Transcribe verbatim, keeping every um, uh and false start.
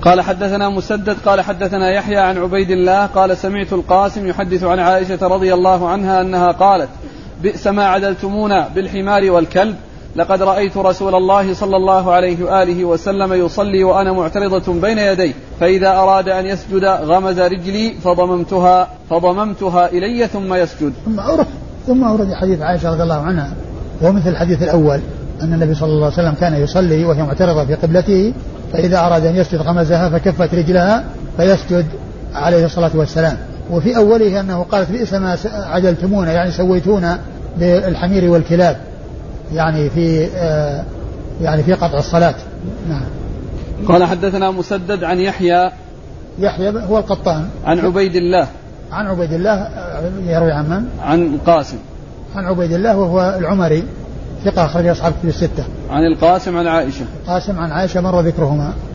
قال حدثنا مسدد قال حدثنا يحيى عن عبيد الله قال سمعت القاسم يحدث عن عائشة رضي الله عنها أنها قالت بئس ما عدلتمونا بالحمار والكلب لقد رأيت رسول الله صلى الله عليه وآله وسلم يصلي وأنا معترضة بين يديه فإذا أراد أن يسجد غمز رجلي فضممتها فضممتها إلي ثم يسجد. ثم أورد ثم أورد حديث عائشة رضي الله عنها ومثل الحديث الأول أن النبي صلى الله عليه وسلم كان يصلي وهي معترضة في قبلته فإذا أراد أن يسجد غمزها فكفت رجلها فيسجد عليه الصلاة والسلام. وفي أوله أنه قالت بئس ما عدلتمونا يعني سويتونا بالحمير والكلاب يعني في آه يعني في قطع الصلاة. نعم. قال حدثنا مسدد عن يحيى يحيى هو القطان عن عبيد الله عن عبيد الله يروي عن من؟ عن القاسم عن عبيد الله وهو العمري ثقة أخرج أصحاب الكتب الستة. عن القاسم عن عائشة القاسم عن عائشة مر ذكرهما.